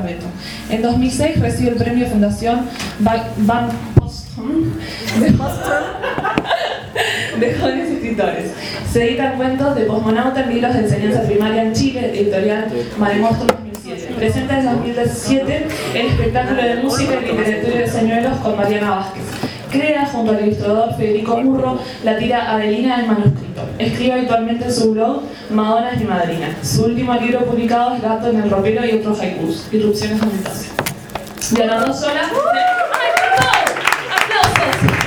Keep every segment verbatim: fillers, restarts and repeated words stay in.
Barreto. En dos mil seis recibe el premio Fundación Van Postum de Boston de jóvenes escritores. Se editan cuentos de Posmonauta en libros de enseñanza primaria en Chile, editorial Maremoto dos mil siete. Presenta en dos mil siete el espectáculo de música y literatura de señuelos con Mariana Vázquez. Crea, junto al ilustrador Federico Murro, la tira Adelina del manuscrito. Escribe habitualmente en su blog Madonna es mi madrina. Su último libro publicado es Gato en el ropero y otros haikus. Irrupciones de mutación. Leonardo Sola. ¡Ay, perdón! ¡Aplausos!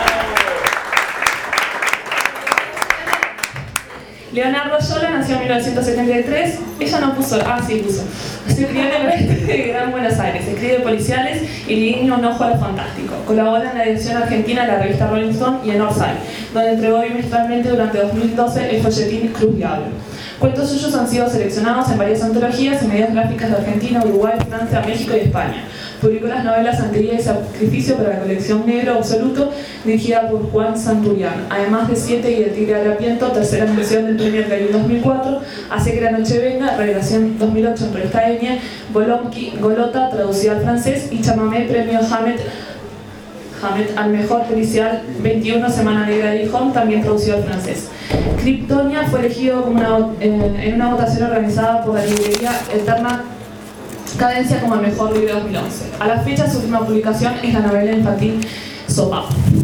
Leonardo Sola nació en mil novecientos setenta y tres. Ella no puso, ah sí puso. Se crió en el oeste de Gran Buenos Aires. Escribe policiales y le guiña un ojo a lo fantástico. Colabora en la edición argentina de la revista Rolling Stone y en Orsay, donde entregó bimestralmente durante dos mil doce el folletín Cruz Diablo. Cuentos suyos han sido seleccionados en varias antologías y medias gráficas de Argentina, Uruguay, Francia, México y España. Publicó las novelas Sangría y Sacrificio para la colección Negro Absoluto, dirigida por Juan Santurián, además de Siete y El Tigre Harapiento, tercera mención del premio Clarín dos mil cuatro, Hace que la noche venga, Revelación dos mil ocho en Revista Enie, Bolomqui, Golota, traducida al francés, y Chamamé, premio Hamet, Hamet al mejor policial veintiuno, Semana Negra de Gijón, también traducido al francés. Kryptonia fue elegido como una, eh, en una votación organizada por la librería Eterna Cadencia como el mejor libro de dos mil once. A la fecha, su última publicación es la novela infantil Sopa.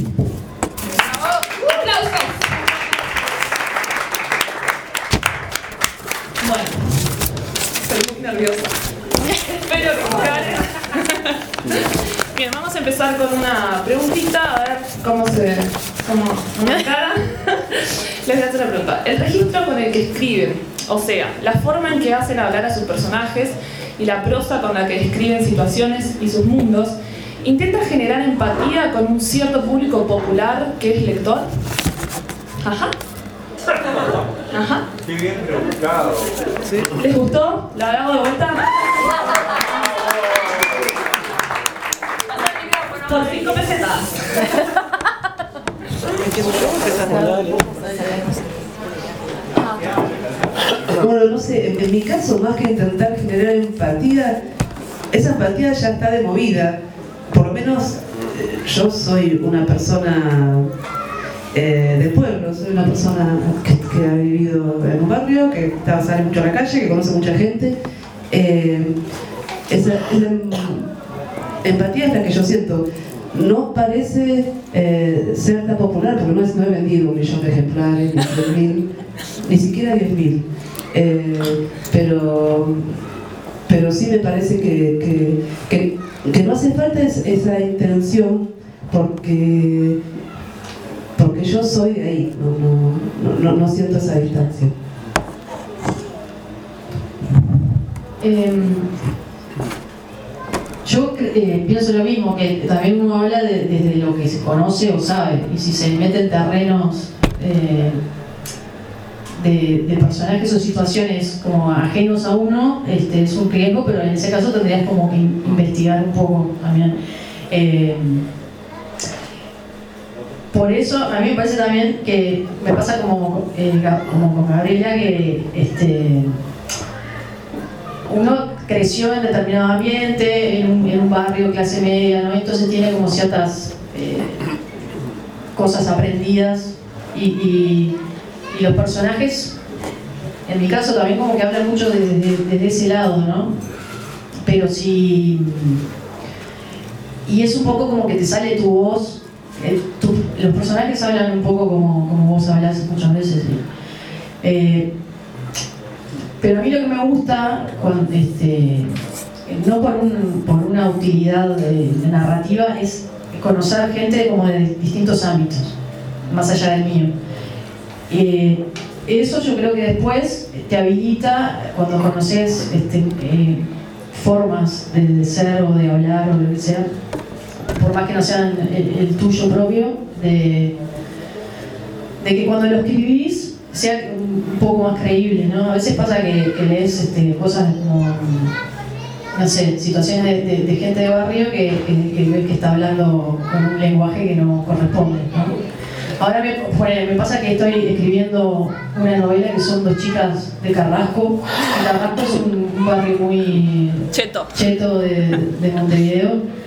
¡Aplausos! Bueno, estoy muy nerviosa. Espero que gane. Bien, vamos a empezar con una preguntita, a ver cómo se cómo me encara. Les voy a hacer una pregunta. El registro con el que escriben, o sea, la forma en que hacen hablar a sus personajes y la prosa con la que describen situaciones y sus mundos, ¿intenta generar empatía con un cierto público popular que es lector? Ajá. Ajá. Qué bien rebuscado. ¿Sí? ¿Les gustó? ¿La hago de vuelta? Por cinco pesetas. Bueno, no sé, en, en mi caso, más que intentar generar empatía, esa empatía ya está de movida. Por lo menos eh, yo soy una persona eh, del pueblo, soy una persona que, que ha vivido en un barrio, que está, sale mucho a la calle, que conoce mucha gente. Eh, esa, esa empatía es la que yo siento. No parece eh, ser tan popular, porque no, es, no he vendido un millón de ejemplares, ni diez mil, ni siquiera diez mil. Eh, pero, pero sí me parece que, que, que, que no hace falta es, esa intención, porque, porque yo soy de ahí, no, no, no, no siento esa distancia. Eh, yo eh, pienso lo mismo, que también uno habla de, desde lo que se conoce o sabe, y si se mete en terrenos eh, de, de personajes o situaciones como ajenos a uno, este, es un riesgo, pero en ese caso tendrías como que investigar un poco también. Eh, por eso a mí me parece también que me pasa como, eh, como con Gabriela, que este, uno creció en determinado ambiente, en un, en un barrio clase media, ¿no? Entonces tiene como ciertas eh, cosas aprendidas y, y, y los personajes, en mi caso también como que hablan mucho desde, desde, desde ese lado, ¿no? Pero si... Y es un poco como que te sale tu voz, eh, tu, los personajes hablan un poco como, como vos hablás muchas veces. ¿Sí? Eh, Pero a mí lo que me gusta, con, este, no por, un, por una utilidad de, de narrativa, es conocer gente como de distintos ámbitos, más allá del mío. Eh, eso yo creo que después te habilita, cuando conoces este, eh, formas de, de ser o de hablar o lo que sea, por más que no sean el, el tuyo propio, de, de que cuando lo escribís sea un poco más creíble, ¿no? A veces pasa que, que lees este, cosas como, no sé, situaciones de, de, de gente de barrio que, que, que ves que está hablando con un lenguaje que no corresponde, ¿no? Ahora me, bueno, me pasa que estoy escribiendo una novela que son dos chicas de Carrasco. Y Carrasco es un, un barrio muy cheto, cheto de, de Montevideo.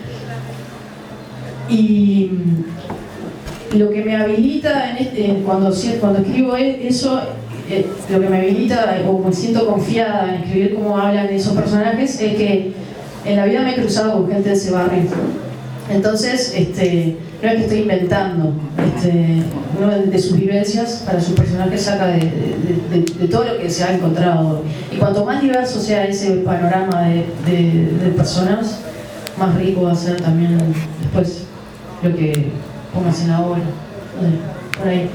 Y lo que me habilita en este, cuando, cuando escribo eso, eh, lo que me habilita o me siento confiada en escribir cómo hablan esos personajes es que en la vida me he cruzado con gente de ese barrio. Entonces, este, no es que estoy inventando, este, uno de, de sus vivencias para sus personajes saca de, de, de, de todo lo que se ha encontrado. Y cuanto más diverso sea ese panorama de, de, de personas, más rico va a ser también después lo que pongas en la obra. Por ahí.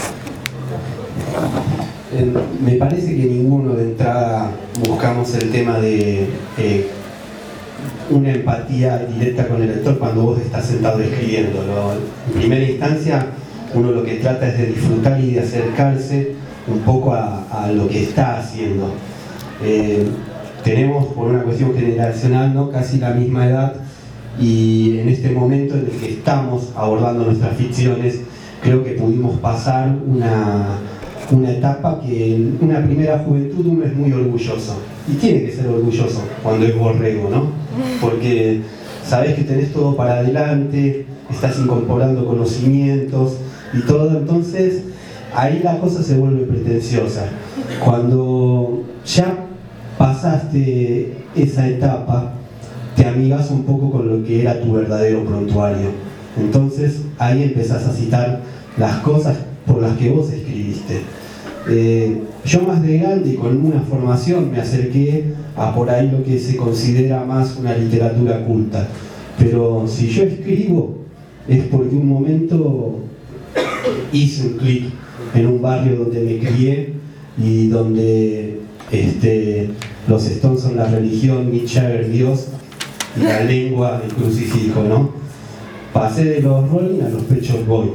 Eh, me parece que ninguno de entrada buscamos el tema de eh, una empatía directa con el lector cuando vos estás sentado escribiendo, ¿no? En primera instancia, uno lo que trata es de disfrutar y de acercarse un poco a, a lo que está haciendo. Eh, tenemos, por una cuestión generacional, ¿no?, casi la misma edad, y en este momento en el que estamos abordando nuestras ficciones, creo que pudimos pasar una, una etapa que en una primera juventud uno es muy orgulloso. Y tiene que ser orgulloso cuando es borrego, ¿no? Porque sabes que tenés todo para adelante, estás incorporando conocimientos y todo, entonces ahí la cosa se vuelve pretenciosa. Cuando ya pasaste esa etapa, te amigas un poco con lo que era tu verdadero prontuario. Entonces ahí empezás a citar las cosas por las que vos escribiste. Eh, yo más de grande y con una formación me acerqué a por ahí lo que se considera más una literatura culta, pero si yo escribo es porque un momento hice un clic en un barrio donde me crié y donde este, los Stones son la religión, Mick Jagger Dios y la lengua el crucifijo, ¿no? Pasé de los Rolling a los Pet Shop Boys.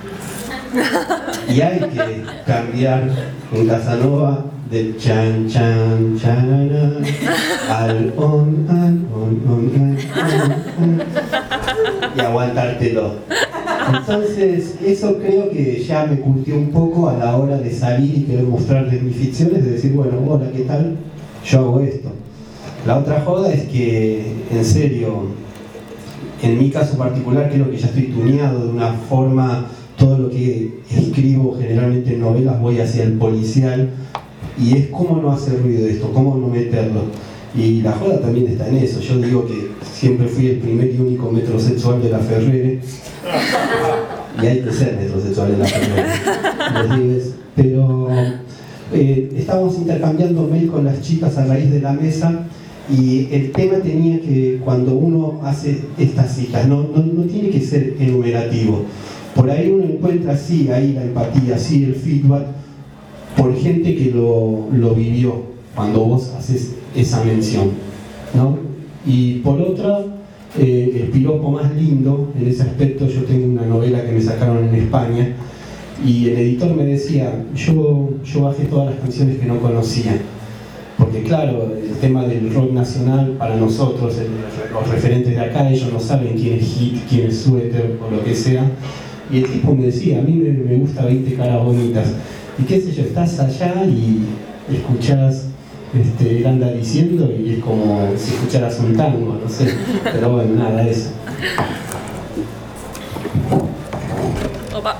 Y hay que cambiar en Casanova del chan chan chanana al on al on on on, on, on y aguantártelo. Entonces eso creo que ya me curtió un poco a la hora de salir y querer mostrarles mis ficciones, de decir, bueno, hola, ¿qué tal? Yo hago esto. La otra joda es que, en serio, en mi caso particular creo que ya estoy tuneado de una forma. Todo lo que escribo generalmente en novelas voy hacia el policial y es cómo no hacer ruido de esto, cómo no meterlo. Y la joda también está en eso. Yo digo que siempre fui el primer y único metrosexual de la Ferrere y hay que ser metrosexual en la Ferrere. Pero eh, estábamos intercambiando mail con las chicas a raíz de la mesa y el tema tenía que, cuando uno hace estas citas, no, no, no tiene que ser enumerativo. Por ahí uno encuentra, sí, ahí la empatía, sí, el feedback, por gente que lo, lo vivió cuando vos haces esa mención, ¿no? Y por otra, eh, el piropo más lindo, en ese aspecto, yo tengo una novela que me sacaron en España, y el editor me decía, yo, yo bajé todas las canciones que no conocía, porque claro, el tema del rock nacional, para nosotros, el, los referentes de acá, ellos no saben quién es Hit, quién es Suéter, o lo que sea. Y el tipo me decía, a mí me, me gusta veinte caras bonitas. Y qué sé yo, estás allá y escuchás, este, él anda diciendo y es como si escucharas un tango, no sé. Pero bueno, nada, eso. Opa.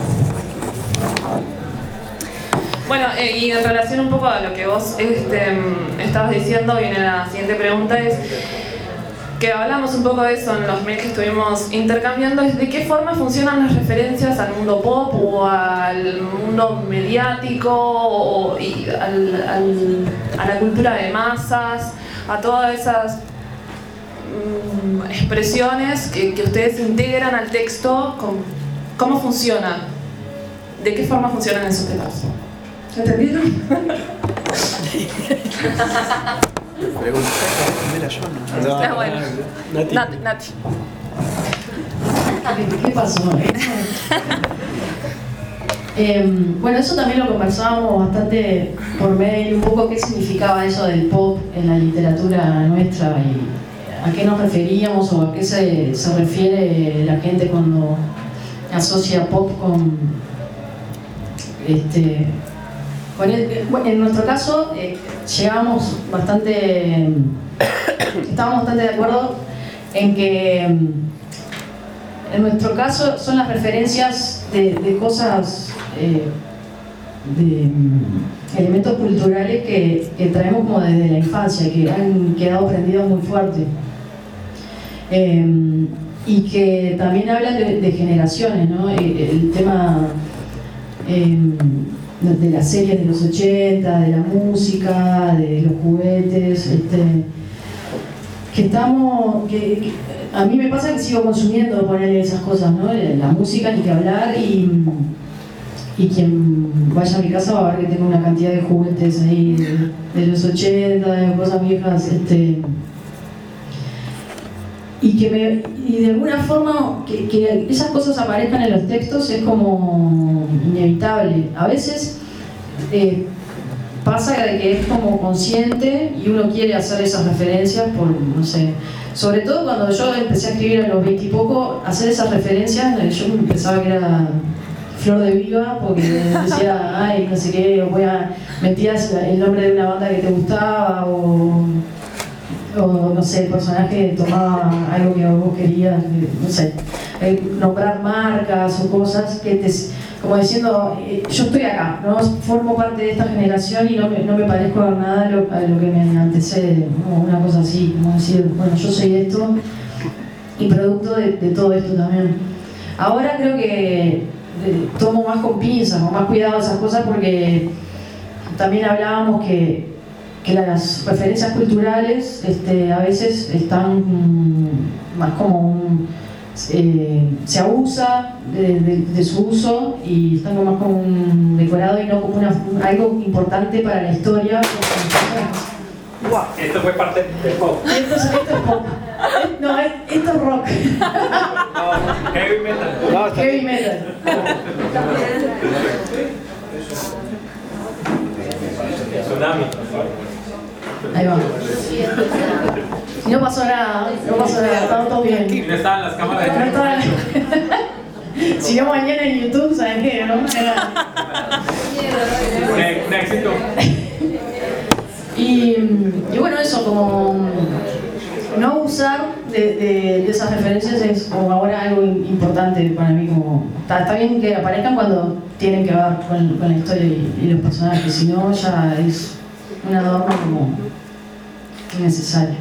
Bueno, eh, y en relación un poco a lo que vos este, estabas diciendo, viene la siguiente pregunta, es que hablamos un poco de eso en los mails que estuvimos intercambiando, es de qué forma funcionan las referencias al mundo pop o al mundo mediático o, y al, al, a la cultura de masas, a todas esas mm, expresiones que, que ustedes integran al texto, con, ¿cómo funciona? ¿De qué forma funcionan esos temas? ¿Entendieron? Pregunta, primera yo, ¿no? No, ah, bueno. Nati. Nati. Nati. ¿Qué pasó? eh, bueno, eso también lo conversábamos bastante por mail, un poco qué significaba eso del pop en la literatura nuestra y a qué nos referíamos o a qué se, se refiere la gente cuando asocia pop con, este, con el, bueno, en nuestro caso eh, llegamos bastante, estábamos bastante de acuerdo en que en nuestro caso son las referencias de, de cosas, eh, de elementos culturales que, que traemos como desde la infancia, que han quedado prendidos muy fuerte. Eh, y que también hablan de, de generaciones, ¿no? El, el tema eh, de las series de los ochenta, de la música, de los juguetes, este, que estamos, que, que a mí me pasa que sigo consumiendo ponerle esas cosas, ¿no? La música, ni que hablar, y, y quien vaya a mi casa va a ver que tengo una cantidad de juguetes ahí de, de los ochenta, de cosas viejas, este, y que me, y de alguna forma que, que esas cosas aparezcan en los textos es como inevitable. A veces eh, pasa de que es como consciente y uno quiere hacer esas referencias por, no sé, sobre todo cuando yo empecé a escribir a los veinte y poco, hacer esas referencias, yo pensaba que era Flor de Viva, porque decía, ay, no sé qué, o voy a, metías el nombre de una banda que te gustaba, o o no sé, el personaje tomaba algo que vos querías, no sé, eh, nombrar marcas o cosas que te, como diciendo, eh, yo estoy acá, ¿no? Formo parte de esta generación y no me, no me parezco a nada a lo, a lo que me antecede, ¿no? Una cosa así, como decir, bueno, yo soy esto y producto de, de todo esto también. Ahora creo que eh, tomo más con pinzas, con más cuidado esas cosas, porque también hablábamos que que las referencias culturales este, a veces están mm, más como un, eh, se abusa de, de, de su uso y están como más como un decorado y no como una, algo importante para la historia. Wow. Esto fue parte del pop. Esto, esto es pop. No, esto es rock. No, heavy metal. No, heavy metal. Tsunami. Ahí va. Y no pasó nada, no pasó nada, estaba todo bien. Y no estaban las cámaras de no estaban... Si no, mañana en YouTube, ¿saben qué? ¿No? Un éxito. Y, y bueno, eso, como no usar de, de, de esas referencias es como ahora algo importante para mí. Como, está, está bien que aparezcan cuando tienen que ver con, con la historia y, y los personajes, si no ya es un adorno como innecesario.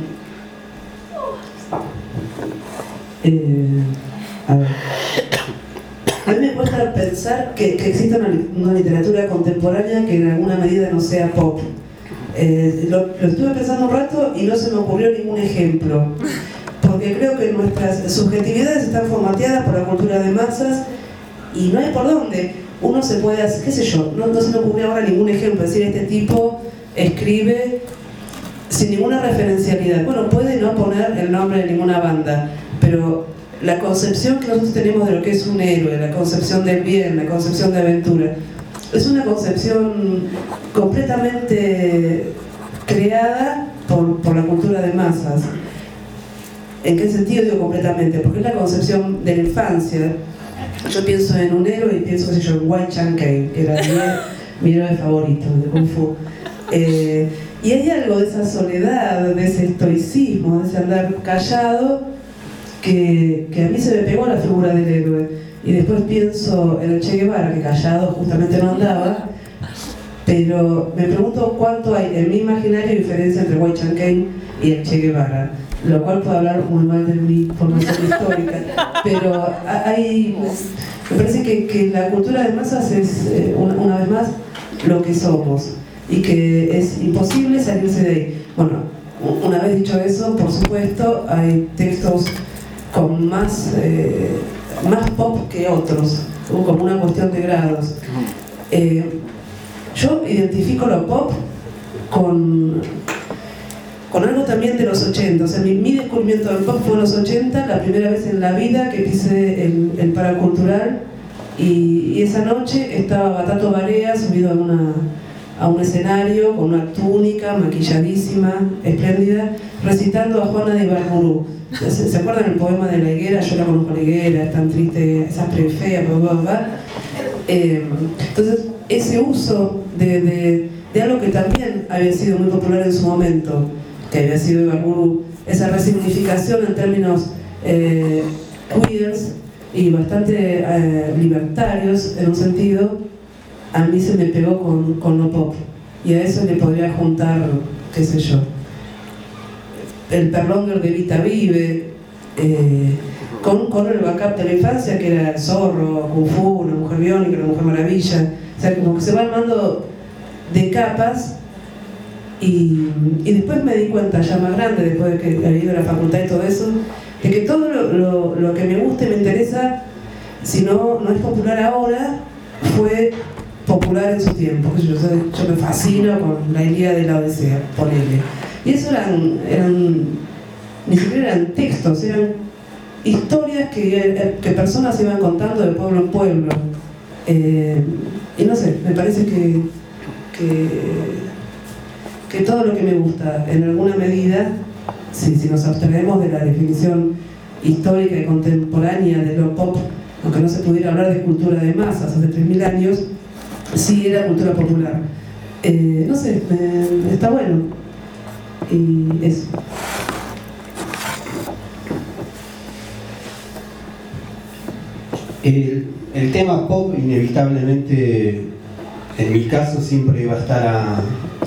Eh, a ver. A mí me cuesta pensar que, que exista una, una literatura contemporánea que en alguna medida no sea pop. Eh, lo, lo estuve pensando un rato y no se me ocurrió ningún ejemplo, porque creo que nuestras subjetividades están formateadas por la cultura de masas y no hay por dónde. Uno se puede hacer, qué sé yo, no, no se me ocurrió ahora ningún ejemplo, es decir, este tipo escribe sin ninguna referencialidad. Bueno, puede no poner el nombre de ninguna banda, pero la concepción que nosotros tenemos de lo que es un héroe, la concepción del bien, la concepción de aventura, es una concepción completamente creada por, por la cultura de masas. ¿En qué sentido digo completamente? Porque es la concepción de la infancia. Yo pienso en un héroe y pienso, qué sé yo, en Wei Chang-kai, que era mi, mi héroe favorito de Kung Fu. Eh, y hay algo de esa soledad, de ese estoicismo, de ese andar callado, que, que a mí se me pegó la figura del héroe. Y después pienso en el Che Guevara, que callado justamente no andaba, pero me pregunto cuánto hay en mi imaginario diferencia entre Wei Chang-kai y el Che Guevara, lo cual puedo hablar muy mal de mi formación histórica, pero hay, me parece que, que la cultura de masas es, eh, una, una vez más, lo que somos, y que es imposible salirse de ahí. Bueno, una vez dicho eso, por supuesto, hay textos con más... Eh, más pop que otros, como una cuestión de grados. Eh, yo identifico lo pop con, con algo también de los ochenta, o sea, mi, mi descubrimiento del pop fue en los ochenta, la primera vez en la vida que pisé el, el paracultural, y, y esa noche estaba Batato Barea subido en una, a un escenario con una túnica maquilladísima, espléndida, recitando a Juana de Ibarburu. ¿Se, ¿Se acuerdan el poema de la higuera? Yo la conozco la higuera, es tan triste, es áspera y fea, bla, bla, bla. Eh, entonces, ese uso de, de, de algo que también había sido muy popular en su momento, que había sido Ibarburu, esa resignificación en términos eh, queers y bastante eh, libertarios en un sentido, a mí se me pegó con, con lo pop, y a eso le podría juntar, qué sé yo, el Perlonger de Vita Vive, eh, con, con el backup de la infancia, que era el Zorro, Kung Fu, Una Mujer Biónica, Una Mujer Maravilla. O sea, como que se va armando de capas, y, y después me di cuenta, ya más grande, después de que había ido a la facultad y todo eso, de que todo lo, lo, lo que me gusta y me interesa, si no, no es popular ahora, fue popular en su tiempo. Yo, yo me fascino con la Ilíada de la Odisea, ponele. Y eso eran, eran, ni siquiera eran textos, eran historias que, que personas iban contando de pueblo en pueblo. Eh, y no sé, me parece que, que, que todo lo que me gusta, en alguna medida, si, si nos abstraemos de la definición histórica y contemporánea de lo pop, aunque no se pudiera hablar de cultura de masas hace tres mil años, sí era cultura popular. Eh, no sé, eh, está bueno. Y eso. El, el tema pop inevitablemente, en mi caso, siempre va a estar a,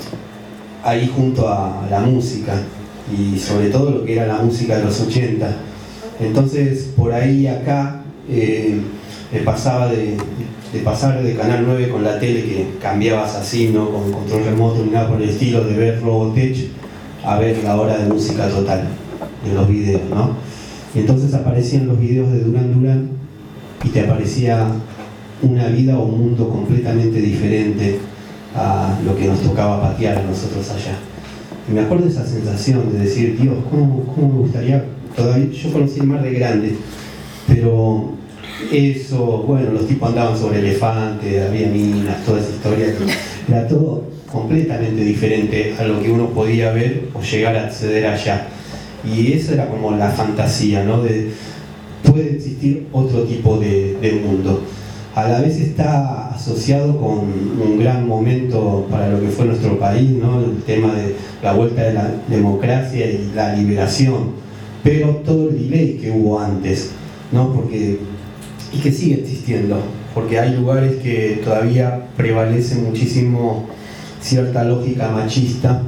ahí junto a la música, y sobre todo lo que era la música de los ochenta. Entonces, por ahí acá eh, me pasaba de, de pasar de Canal nueve con la tele, que cambiabas así, no con control remoto ni nada por el estilo, de ver Robotech a ver la hora de música total en los videos, ¿no? Y entonces aparecían los videos de Duran Duran y te aparecía una vida o un mundo completamente diferente a lo que nos tocaba patear a nosotros allá. Y me acuerdo de esa sensación de decir, Dios, ¿cómo, cómo me gustaría? Todavía, yo conocí el mar de grande, pero eso, bueno, los tipos andaban sobre elefantes, había minas, toda esa historia, que era todo completamente diferente a lo que uno podía ver o llegar a acceder allá. Y eso era como la fantasía, ¿no? De, puede existir otro tipo de, de mundo. A la vez está asociado con un gran momento para lo que fue nuestro país, ¿no? El tema de la vuelta de la democracia y la liberación, pero todo el delay que hubo antes, ¿no? Porque, y que sigue existiendo, porque hay lugares que todavía prevalece muchísimo cierta lógica machista,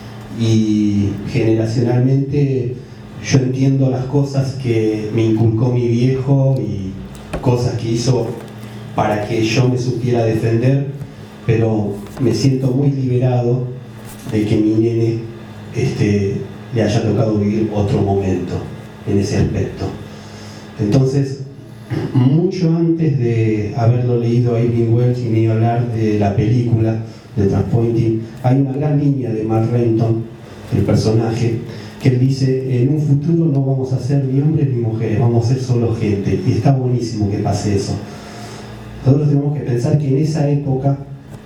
y generacionalmente yo entiendo las cosas que me inculcó mi viejo y cosas que hizo para que yo me supiera defender, pero me siento muy liberado de que mi nene este, le haya tocado vivir otro momento en ese aspecto. Entonces, mucho antes de haberlo leído a Irving Welsh y ni hablar de la película de Transpointing, hay una gran línea de Mark Renton, el personaje, que él dice: en un futuro no vamos a ser ni hombres ni mujeres, vamos a ser solo gente. Y está buenísimo que pase eso. Nosotros tenemos que pensar que en esa época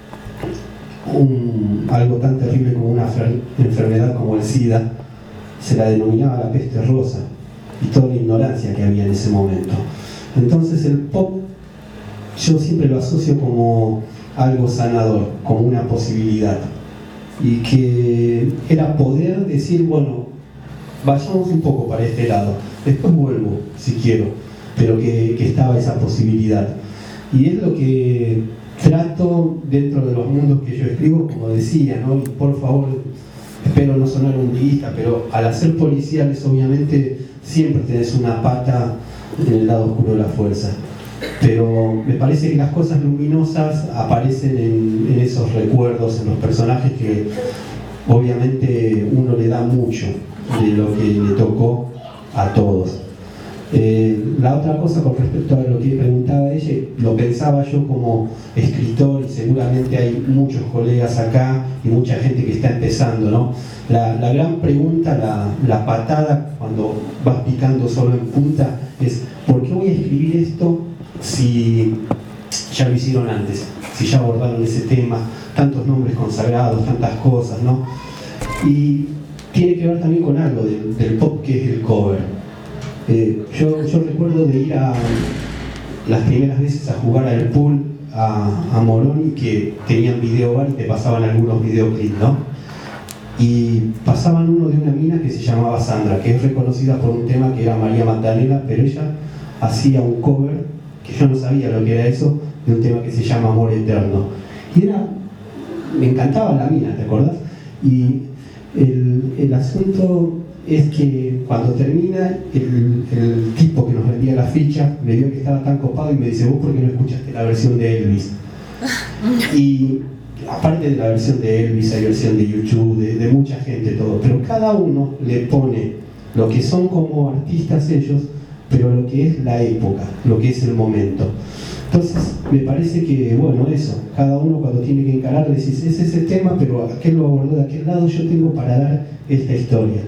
un, algo tan terrible como una enfermedad como el SIDA se la denominaba la peste rosa, y toda la ignorancia que había en ese momento. Entonces el pop yo siempre lo asocio como algo sanador, como una posibilidad, y que era poder decir, bueno, vayamos un poco para este lado, después vuelvo si quiero, pero que, que estaba esa posibilidad. Y es lo que trato dentro de los mundos que yo escribo, como decía, ¿no? Y por favor, espero no sonar umbriguista, pero al hacer policiales obviamente siempre tenés una pata en el lado oscuro de la fuerza. Pero me parece que las cosas luminosas aparecen en, en esos recuerdos, en los personajes que obviamente uno le da mucho de lo que le tocó a todos. Eh, la otra cosa con respecto a lo que preguntaba ella, lo pensaba yo como escritor, y seguramente hay muchos colegas acá y mucha gente que está empezando, ¿no? La, la gran pregunta, la, la patada cuando vas picando solo en punta es: ¿por qué voy a escribir esto si ya lo hicieron antes? Si ya abordaron ese tema, tantos nombres consagrados, tantas cosas, ¿no? Y tiene que ver también con algo del, del pop que es el cover. Eh, yo, yo recuerdo de ir a las primeras veces a jugar al pool a, a Morón, que tenían videobar y te pasaban algunos videoclips, ¿no? Y pasaban uno de una mina que se llamaba Sandra, que es reconocida por un tema que era María Magdalena, pero ella hacía un cover, que yo no sabía lo que era eso, de un tema que se llama Amor Eterno. Y era, me encantaba la mina, ¿te acordás? Y el, el asunto es que cuando termina, el, el tipo que nos vendía la ficha me vio que estaba tan copado y me dice: ¿vos por qué no escuchaste la versión de Elvis? Y aparte de la versión de Elvis, hay versión de YouTube, de, de mucha gente, todo, pero cada uno le pone lo que son como artistas ellos, pero lo que es la época, lo que es el momento. Entonces me parece que, bueno, eso, cada uno cuando tiene que encarar, decís, es ese tema, pero aquel lo abordó de aquel lado, yo tengo para dar esta historia.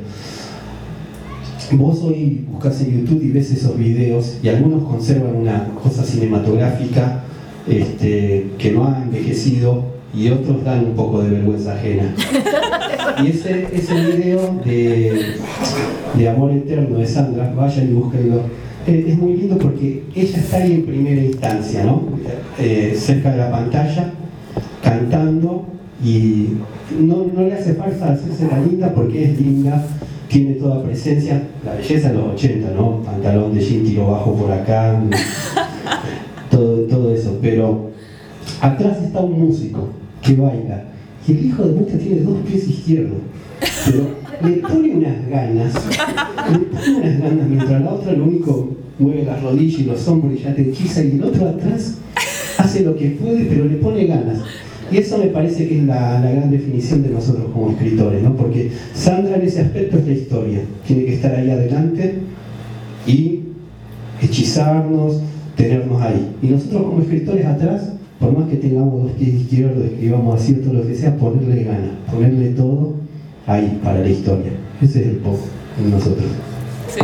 Vos hoy buscás en YouTube y ves esos videos, y algunos conservan una cosa cinematográfica este, que no ha envejecido, y otros dan un poco de vergüenza ajena. Y ese, ese video de, de Amor Eterno de Sandra, vayan y búsquenlo. Eh, es muy lindo porque ella está ahí en primera instancia, ¿no? Eh, cerca de la pantalla, cantando, y no, no le hace falta hacerse la linda porque es linda, tiene toda presencia, la belleza de los ochenta, ¿no? Pantalón de jean, tiro bajo por acá, todo, todo eso, pero atrás está un músico que baila, y el hijo de puta tiene dos pies izquierdos, pero le pone unas ganas, le pone unas ganas, mientras la otra lo único mueve las rodillas y los hombros y ya te hechiza, y el otro atrás hace lo que puede, pero le pone ganas. Y eso me parece que es la, la gran definición de nosotros como escritores, ¿no? Porque Sandra en ese aspecto es la historia, tiene que estar ahí adelante y hechizarnos, tenernos ahí. Y nosotros como escritores atrás, por más que tengamos dos pies izquierdos, escribamos así o todo lo que sea, ponerle ganas, ponerle todo ahí para la historia. Ese es el pop en nosotros. Sí.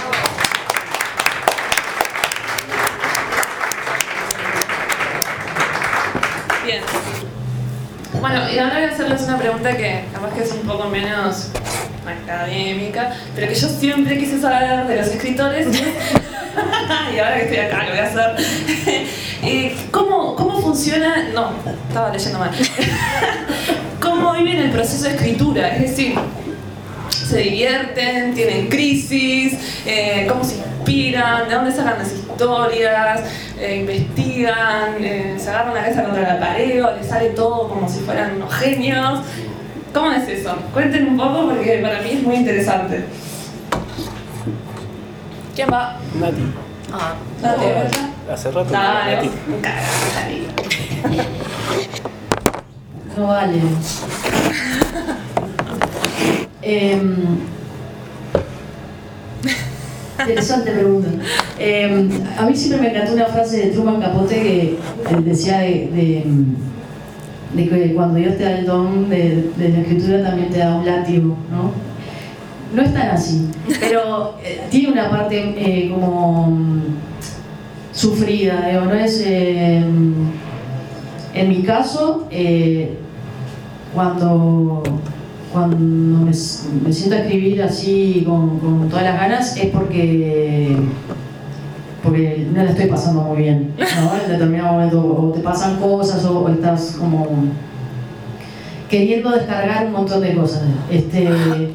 Bien. Bueno, y ahora voy a hacerles una pregunta que capaz que es un poco menos académica, pero que yo siempre quise saber de los escritores. Y ahora que estoy acá lo voy a hacer. Eh, ¿cómo, ¿Cómo funciona? No, estaba leyendo mal. ¿Cómo viven el proceso de escritura? Es decir, ¿se divierten? ¿Tienen crisis? Eh, ¿Cómo se inspiran? ¿De dónde sacan las historias? Eh, ¿Investigan? Eh, ¿Se agarran la cabeza contra la pared o les sale todo como si fueran unos genios? ¿Cómo es eso? Cuenten un poco porque para mí es muy interesante. ¿Quién va? Nati. Ah, Nati, ¿verdad? Hace rato. Dale, Nati. vos, cagá, No vale. eh, interesante pregunta. Eh, a mí siempre me encantó una frase de Truman Capote que eh, decía de, de, de que cuando Dios te da el don de, de la escritura también te da un látigo, ¿no? No es tan así, pero eh, tiene una parte eh, como mm, sufrida, digo, no es... Eh, en mi caso, eh, cuando, cuando me, me siento a escribir así con, con todas las ganas es porque, porque no la estoy pasando muy bien, ¿no? En determinado momento o te pasan cosas o, o estás como queriendo descargar un montón de cosas. Este,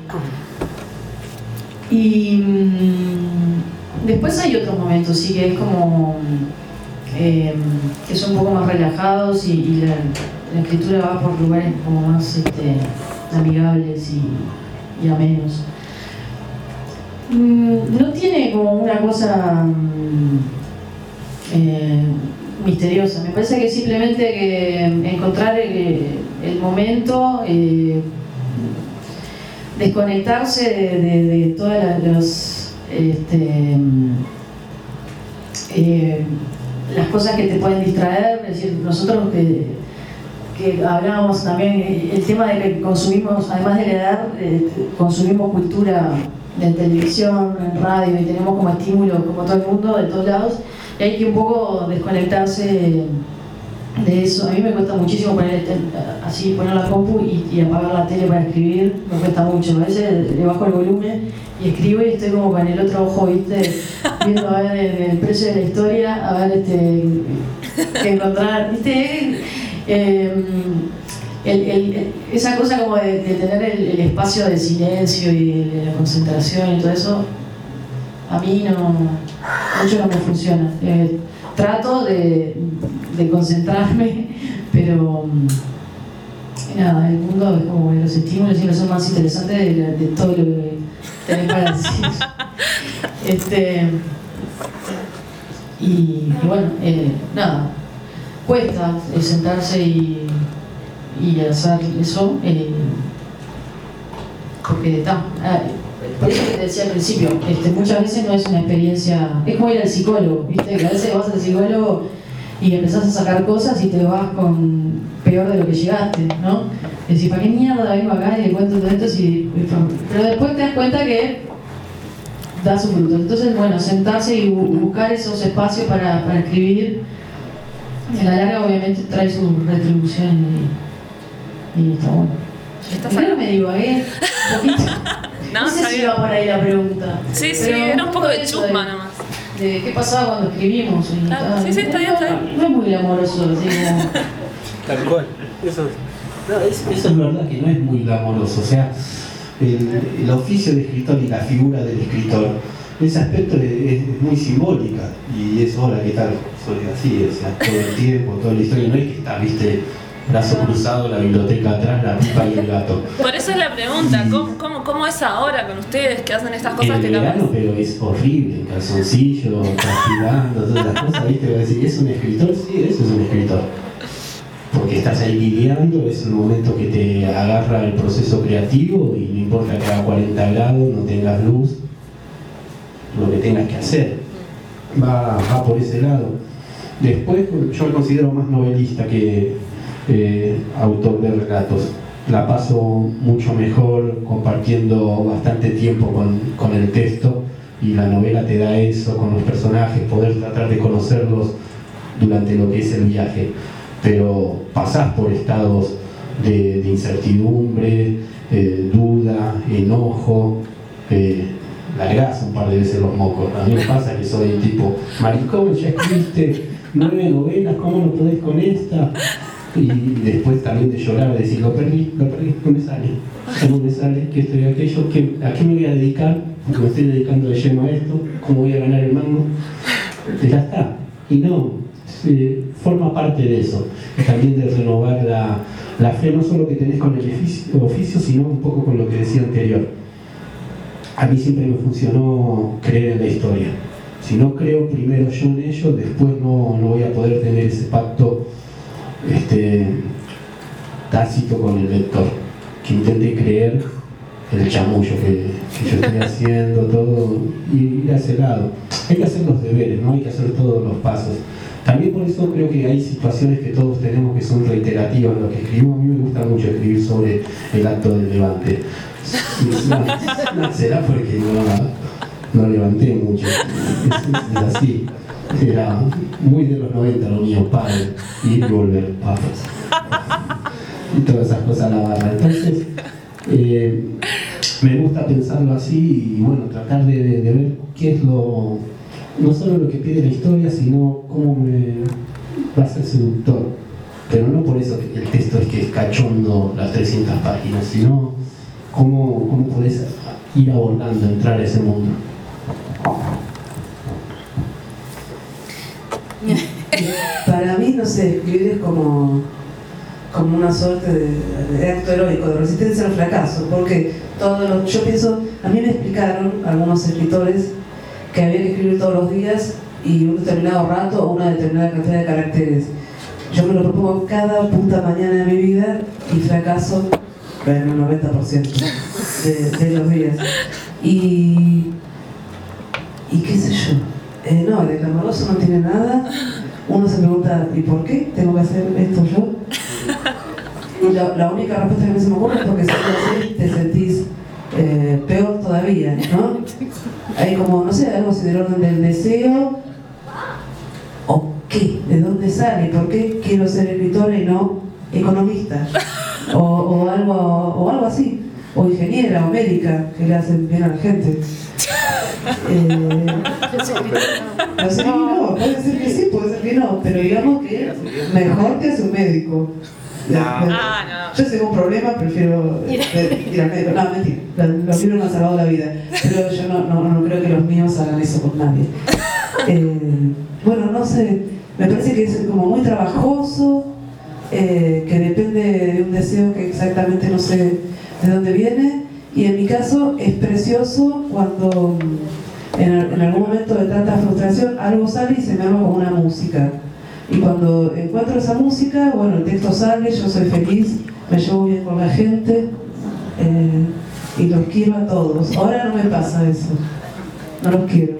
y mmm, después hay otros momentos, sí, que es como... Eh, que son un poco más relajados y, y la, la escritura va por lugares como más este, amigables y, y amenos. Mm, no tiene como una cosa mm, eh, misteriosa, me parece que simplemente que encontrar el, el momento, eh, desconectarse de, de, de todas las este, eh, las cosas que te pueden distraer. Es decir, nosotros que, que hablábamos también el tema de que consumimos, además de leer, eh, consumimos cultura en televisión, en radio, y tenemos como estímulo, como todo el mundo, de todos lados, y hay que un poco desconectarse de eso. A mí me cuesta muchísimo poner el tel- así, poner la compu y, y apagar la tele para escribir, me cuesta mucho. A veces le bajo el volumen y escribo y estoy como con el otro ojo, ¿viste? Viendo a ver el, el precio de la historia, a ver este, que encontrar, ¿viste? Eh, el, el, esa cosa como de, de tener el, el espacio de silencio y de la concentración y todo eso, a mí no, mucho no me funciona. Eh, trato de, de concentrarme, pero nada, el mundo es como que los estímulos siempre son más interesantes de, de todo lo que tenés para decir. Este, y, y bueno, eh, nada, cuesta eh, sentarse y, y hacer eso, eh, porque está. Por eso que te decía al principio, este, muchas veces no es una experiencia, es como ir al psicólogo, ¿viste? Que a veces vas al psicólogo y empezás a sacar cosas y te vas con peor de lo que llegaste, ¿no? Y decís, ¿para qué mierda vengo acá y le cuento todo esto? Si... Pero después te das cuenta que da su fruto. Entonces, bueno, sentarse y bu- buscar esos espacios para, para escribir, en la larga obviamente trae su retribución y, y está bueno. ¿Estás Primero acá? me divagué un poquito. No, No sé está si bien. iba por ahí la pregunta. Sí, sí, Pero era un poco de eso chusma nomás. De qué pasaba cuando escribimos. Y Claro, tal. sí, sí, está bien, está bien. No, no es muy glamoroso, así como... Tal cual. Eso No, es- eso es verdad que no es muy glamoroso, o sea, el, el oficio de escritor y la figura del escritor, ese aspecto es, es muy simbólica y es hola, ¿qué tal? Soy así, o sea, todo el tiempo, toda la historia, no es que está, viste, brazo cruzado, la biblioteca atrás, la pipa y el gato. Por eso es la pregunta, ¿cómo, cómo, cómo es ahora con ustedes que hacen estas cosas En que el verano, capaz? pero es horrible, en calzoncillo, transpirando, todas las cosas, viste, voy a decir, ¿es un escritor? Sí, eso es un escritor. Porque estás ahí lidiando, es el momento que te agarra el proceso creativo y no importa que haga cuarenta grados, no tengas luz, lo que tengas que hacer. Va, va por ese lado. Después, yo me considero más novelista que eh, autor de relatos. La paso mucho mejor compartiendo bastante tiempo con, con el texto y la novela te da eso, con los personajes, poder tratar de conocerlos durante lo que es el viaje. Pero pasás por estados de, de incertidumbre, eh, duda, enojo, eh, largás un par de veces los mocos. A mí me pasa que soy tipo, maricón, ya escribiste nueve novelas, ¿cómo no podés con esta? Y después también de llorar, de decir, lo perdí, lo perdí, no me sale, no me sale, que esto y aquello, que, ¿a qué me voy a dedicar? Porque me estoy dedicando de lleno a esto, ¿cómo voy a ganar el mango? Ya está, y no. Eh, forma parte de eso, y también de renovar la, la fe, no solo que tenés con el oficio, oficio, sino un poco con lo que decía anterior. A mí siempre me funcionó creer en la historia. Si no creo primero yo en ello, después no, no voy a poder tener ese pacto este, tácito con el lector, que intente creer el chamullo que, que yo estoy haciendo, todo, y ir a ese lado. Hay que hacer los deberes, no hay que hacer todos los pasos. También por eso creo que hay situaciones que todos tenemos que son reiterativas en lo que escribimos. A mí me gusta mucho escribir sobre el acto del levante. No, no será porque no, no levanté mucho. Es, es así. Era muy de los noventa lo mío, padre. Ir y volver, papas. Y todas esas cosas a la barra. Entonces, eh, me gusta pensarlo así y bueno, tratar de, de, de ver qué es lo... no solo lo que pide la historia, sino cómo me va a ser seductor. Pero no por eso que el texto es que es cachondo las trescientas páginas, sino cómo, cómo podés ir abordando, entrar a ese mundo. Para mí, no sé, escribir es como, como una suerte de, de acto heroico, de resistencia al fracaso, porque todo lo, yo pienso, a mí me explicaron algunos escritores que había que escribir todos los días y un determinado rato o una determinada cantidad de caracteres. Yo me lo propongo cada puta mañana de mi vida y fracaso en el noventa por ciento de, de los días. Y, y qué sé yo, eh, no, de clamoroso no tiene nada. Uno se pregunta, ¿y por qué tengo que hacer esto yo? Y la, la única respuesta que se me ocurre es porque si lo haces te sentís eh, peor todavía, ¿no? Hay como, no sé, algo así del orden del deseo, o ¿qué? ¿De dónde sale? ¿Por qué quiero ser escritora y no economista? O, o, algo, o algo así. O ingeniera o médica, que le hacen bien a la gente. Eh, no sé que no, puede ser que sí, puede ser que no, pero digamos que mejor que su médico. Ah, no. Yo si tengo un problema prefiero ir al médico. No, mentira, los libros me han salvado la vida, pero yo no, no, no creo que los míos hagan eso con nadie. Eh, bueno, no sé, me parece que es como muy trabajoso, eh, que depende de un deseo que exactamente no sé de dónde viene, y en mi caso es precioso cuando en, en algún momento de tanta frustración algo sale y se me arma como una música. Y cuando encuentro esa música, bueno, el texto sale, yo soy feliz, me llevo bien con la gente, eh, y los quiero a todos. Ahora no me pasa eso, no los quiero.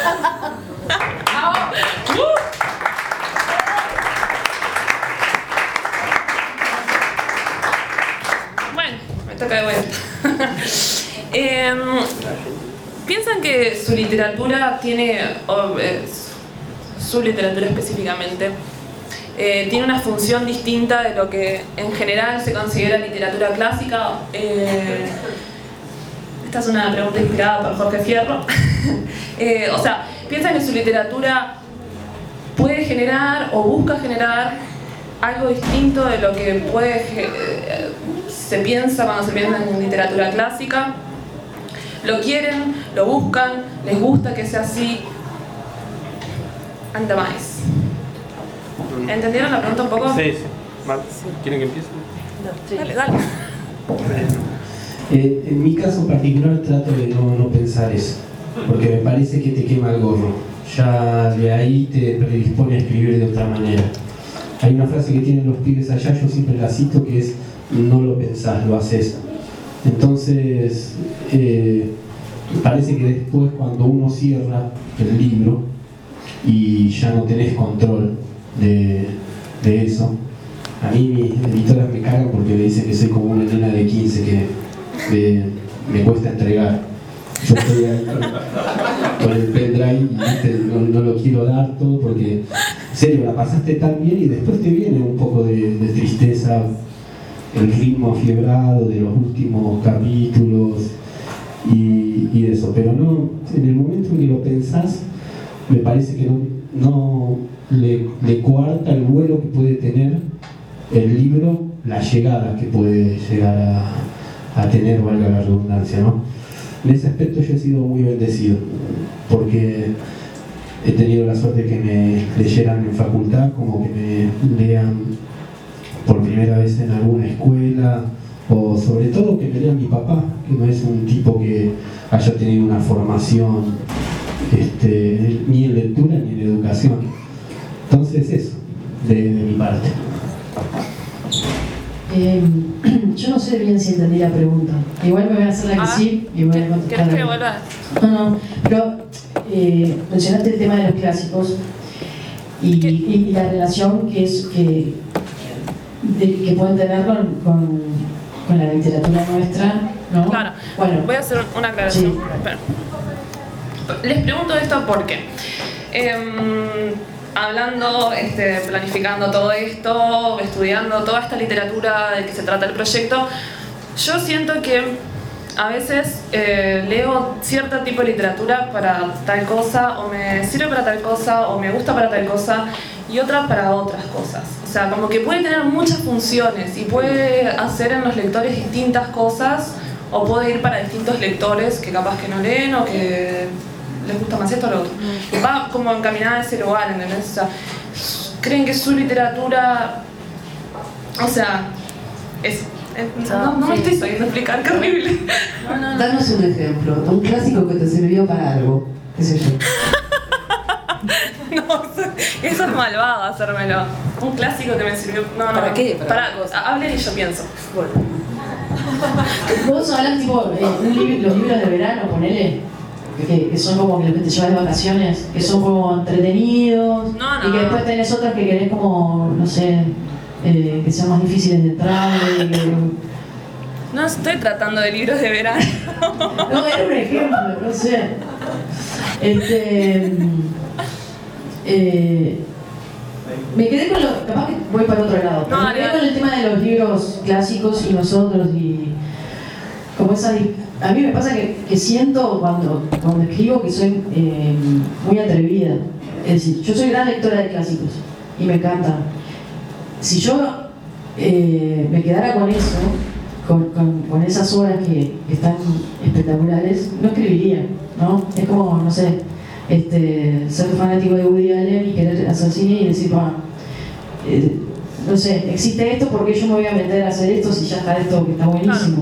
Bueno, me toca de vuelta. eh, ¿Piensan que su literatura tiene... Oh, eh, su literatura específicamente, eh, tiene una función distinta de lo que en general se considera literatura clásica? Eh, esta es una pregunta inspirada por Jorge Fierro. eh, o sea, ¿piensan que su literatura puede generar o busca generar algo distinto de lo que puede, eh, se piensa cuando se piensa en literatura clásica? ¿Lo quieren? ¿Lo buscan? ¿Les gusta que sea así? Anda más. ¿Entendieron la pregunta un poco? Sí, sí. ¿Quieren que empiece? Dale, dale. Eh, en mi caso particular trato de no, no pensar eso, porque me parece que te quema el gorro. Ya de ahí te predispone a escribir de otra manera. Hay una frase que tienen los pibes allá, yo siempre la cito, que es: no lo pensás, lo haces. Entonces, eh, parece que después, cuando uno cierra el libro y ya no tenés control de, de eso, a mí mis editoras me cagan porque me dicen que soy como una nena de quince que me, me cuesta entregar. Yo estoy ahí con, con el pendrive y ¿viste? No, no lo quiero dar todo porque, en serio, la pasaste tan bien y después te viene un poco de, de tristeza, el ritmo afiebrado de los últimos capítulos y, y eso. Pero no, en el momento en que lo pensás, me parece que no, no le, le coarta el vuelo que puede tener el libro, la llegada que puede llegar a, a tener, valga la redundancia, ¿no? En ese aspecto yo he sido muy bendecido, porque he tenido la suerte de que me leyeran en facultad, como que me lean por primera vez en alguna escuela, o sobre todo que me lea mi papá, que no es un tipo que haya tenido una formación este, ni en lectura ni en educación. Entonces eso, de, de mi parte. Eh, yo no sé bien si entendí la pregunta. Igual me voy a hacer la que ah, sí y voy a contestar. ¿Querés que vuelva? No, no, pero eh, mencionaste el tema de los clásicos y, y, y la relación que, es, que, de, que pueden tener con, con, con la literatura nuestra, ¿no? Claro. Bueno, voy a hacer una aclaración. Sí. Espera. Les pregunto esto porque eh, hablando, este, planificando todo esto, estudiando toda esta literatura de que se trata el proyecto, yo siento que a veces eh, leo cierto tipo de literatura para tal cosa, o me sirve para tal cosa, o me gusta para tal cosa, y otra para otras cosas. O sea, como que puede tener muchas funciones y puede hacer en los lectores distintas cosas, o puede ir para distintos lectores que capaz que no leen o que les gusta más esto o lo otro. Va como encaminada a ese lugar, ¿entendés? O sea, creen que su literatura, o sea, es, es no, no me estoy sabiendo explicar, qué horrible. No, no, no. Danos un ejemplo, un clásico que te sirvió para algo, qué sé yo. No, eso es malvado hacérmelo. Un clásico que me sirvió. No, no. ¿Para qué? Para Para, hablen y yo pienso. Bueno. vos hablas tipo eh, un libro, los libros de verano, ponele, que, que son como que los que te llevas de vacaciones, que son como entretenidos, No, no. y que después tenés otros que querés como, no sé, eh, que sean más difíciles de entrar. Y que... No estoy tratando de libros de verano. No, era un ejemplo, no sé. Este, eh, Me quedé con lo, capaz que voy para otro lado, No, me quedé no. con el tema de los libros clásicos y nosotros y como esa, a mí me pasa que, que siento cuando, cuando escribo que soy eh, muy atrevida, es decir, yo soy gran lectora de clásicos y me encanta. Si yo eh, me quedara con eso, con, con, con esas obras que, que están espectaculares, no escribiría, ¿no? Es como, no sé, este, ser fanático de Woody Allen y querer hacer cine y decir, bueno, eh, no sé, existe esto, porque yo me voy a meter a hacer esto si ya está esto que está buenísimo.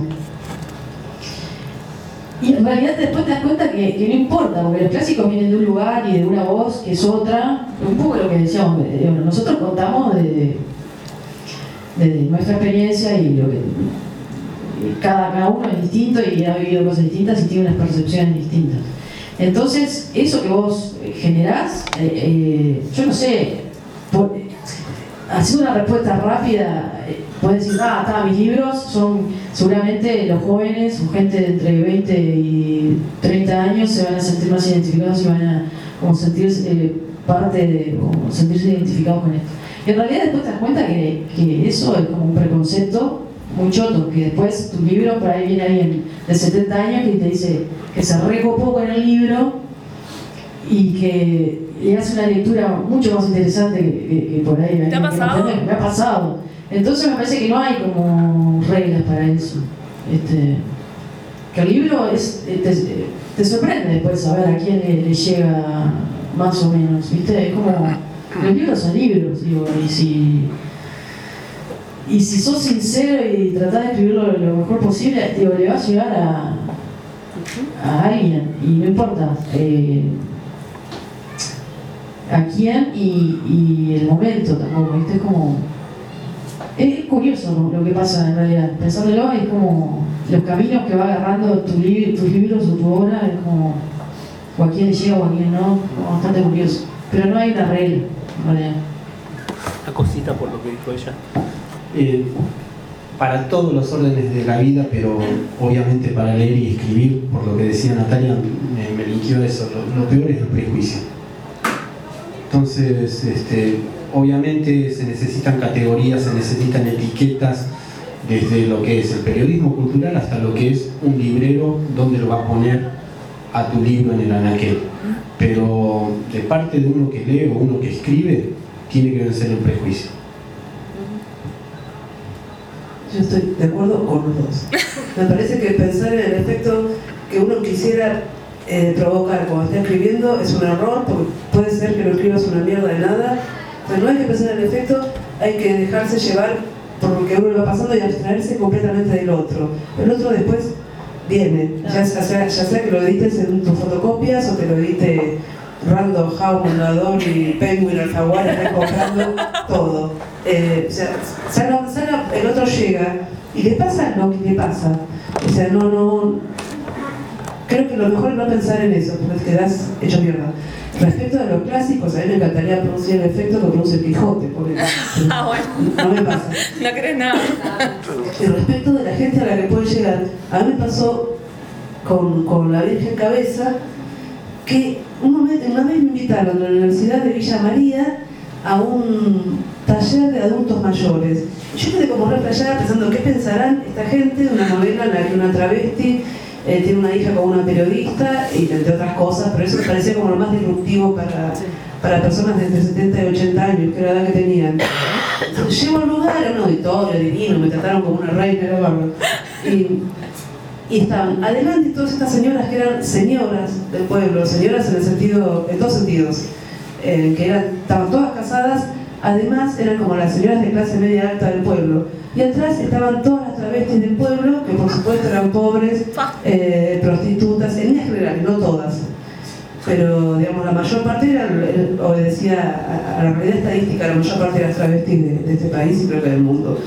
Y en realidad después te das cuenta que, que no importa, porque los clásicos vienen de un lugar y de una voz que es otra, un poco lo que decíamos, eh, bueno, nosotros contamos de, de, de nuestra experiencia y lo que y cada, cada uno es distinto y ha vivido cosas distintas y tiene unas percepciones distintas. Entonces, eso que vos generás, eh, eh, yo no sé, por, haciendo una respuesta rápida, eh, podés decir, ah, está, mis libros son seguramente los jóvenes o gente de entre veinte y treinta años se van a sentir más identificados y van a como sentirse eh, parte de, o sentirse identificados con esto. Y en realidad después te das cuenta que, que eso es como un preconcepto muy choto, que después tu libro, por ahí viene alguien de setenta años que te dice que se recopó con el libro y que le hace una lectura mucho más interesante que, que, que por ahí. ¿Te ha pasado? Me ha pasado. Entonces me parece que no hay como reglas para eso. Este, que el libro es, te, te sorprende después saber a quién le, le llega más o menos, ¿viste? Es como, los libros son libros, digo, y si... Y si sos sincero y tratás de escribirlo lo mejor posible, digo, le va a llegar a, a alguien, y no importa eh, a quién y, y el momento tampoco, ¿viste? Es como... Es curioso lo que pasa en realidad, pensándolo, es como los caminos que va agarrando tu li tus libros o tu obra, es como o a quién le llega o a quién no, como bastante curioso. Pero no hay una regla, en realidad. Una cosita por lo que dijo ella. Eh, para todos los órdenes de la vida, pero obviamente para leer y escribir, por lo que decía Natalia, me, me linkeó eso, lo, lo peor es el prejuicio. Entonces, este, obviamente se necesitan categorías, se necesitan etiquetas, desde lo que es el periodismo cultural hasta lo que es un librero, donde lo va a poner a tu libro en el anaquel. Pero de parte de uno que lee o uno que escribe, tiene que vencer el prejuicio. Yo estoy de acuerdo con los dos. Me parece que pensar en el efecto que uno quisiera eh, provocar cuando está escribiendo es un error, porque puede ser que lo escribas una mierda de nada. Pero no hay que pensar en el efecto, hay que dejarse llevar por lo que uno le va pasando y abstraerse completamente del otro. El otro después viene, ya sea, ya sea que lo edites en tus fotocopias o que lo edite Random House, Mondador y Penguin, Alfaguara, están comprando todo. Eh, o sea, sana, sana, el otro llega y le pasa lo que le pasa. O sea, no, no. Creo que lo mejor es no pensar en eso, porque te quedas hecho mierda. Respecto a los clásicos, a mí me encantaría producir el efecto que produce el Quijote, porque Ah, bueno. no me pasa. No crees nada. Y respecto de la gente a la que puede llegar, a mí me pasó con, con la Virgen Cabeza, que un momento, una vez me invitaron a la Universidad de Villa María a un taller de adultos mayores. Yo quedé como reflejada pensando qué pensarán esta gente de una novela en la que una travesti eh, tiene una hija con una periodista, y entre otras cosas, pero eso me parecía como lo más disruptivo para, para personas de entre setenta y ochenta años, que era la edad que tenían. Entonces, llego al lugar, era un auditorio divino, me trataron como una reina, era bárbaro. Y, y estaban adelante todas estas señoras que eran señoras del pueblo, señoras en el sentido, en dos sentidos, eh, que eran, estaban todas casadas, además eran como las señoras de clase media alta del pueblo, y atrás estaban todas las travestis del pueblo, que por supuesto eran pobres, eh, prostitutas, en líneas generales, no todas, pero digamos la mayor parte era, obedecía a, a la realidad estadística, la mayor parte de las travestis de, de este país y creo que del mundo.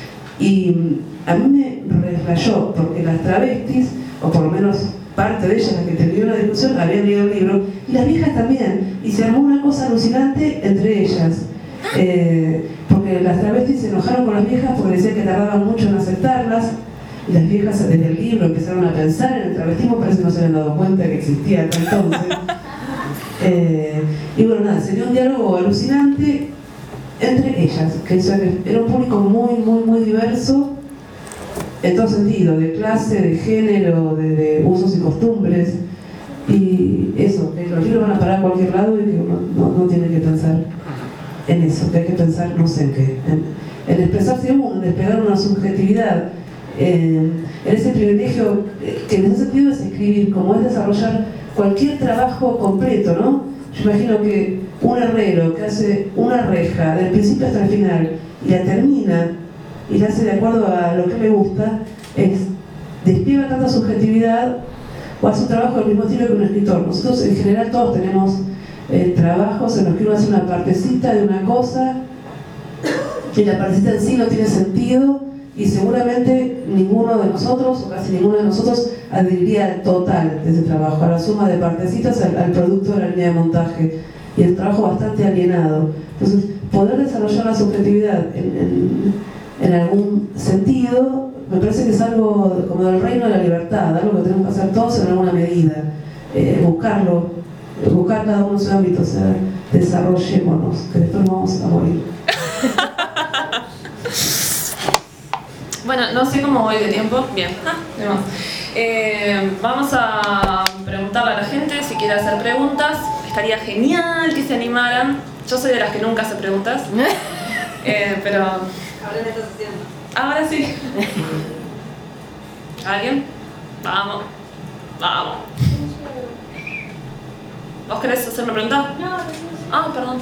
Y a mí me reflejó, porque las travestis, o por lo menos parte de ellas, las que terminó la discusión, habían leído el libro, y las viejas también, y se armó una cosa alucinante entre ellas. Eh, porque las travestis se enojaron con las viejas porque decían que tardaban mucho en aceptarlas, y las viejas desde el libro empezaron a pensar en el travestismo, parece que no se habían dado cuenta que existía hasta entonces. Eh, y bueno, nada, se dio un diálogo alucinante, entre ellas, que eso era un público muy, muy, muy diverso en todo sentido, de clase, de género, de, de usos y costumbres, y eso, que los libros van a parar a cualquier lado y que uno no, no tiene que pensar en eso, que hay que pensar no sé en qué, en, en expresarse uno, en despegar una subjetividad, en, en ese privilegio que en ese sentido es escribir, como es desarrollar cualquier trabajo completo, ¿no? Yo imagino que un herrero que hace una reja del principio hasta el final y la termina y la hace de acuerdo a lo que le gusta, es, despliega tanta subjetividad o hace un trabajo del mismo estilo que un escritor. Nosotros en general todos tenemos eh, trabajos en los que uno hace una partecita de una cosa y la partecita en sí no tiene sentido y seguramente ninguno de nosotros o casi ninguno de nosotros adheriría al total de ese trabajo, a la suma de partecitas, al, al producto de la línea de montaje, y el trabajo bastante alienado. Entonces, poder desarrollar la subjetividad en, en, en algún sentido me parece que es algo como del reino de la libertad, algo que tenemos que hacer todos en alguna medida, eh, buscarlo, buscar cada uno en su ámbito, o sea, desarrollémonos, que después no vamos a morir. Bueno, no sé cómo voy de tiempo. Bien, ah, vamos. Eh, vamos a preguntarle a la gente si quiere hacer preguntas. Estaría genial que se animaran. Yo soy de las que nunca hace preguntas. Eh, pero... Ahora en esta sesión. Ahora sí. ¿Alguien? Vamos. Vamos. ¿Vos querés hacer una pregunta? No, no. Ah, perdón.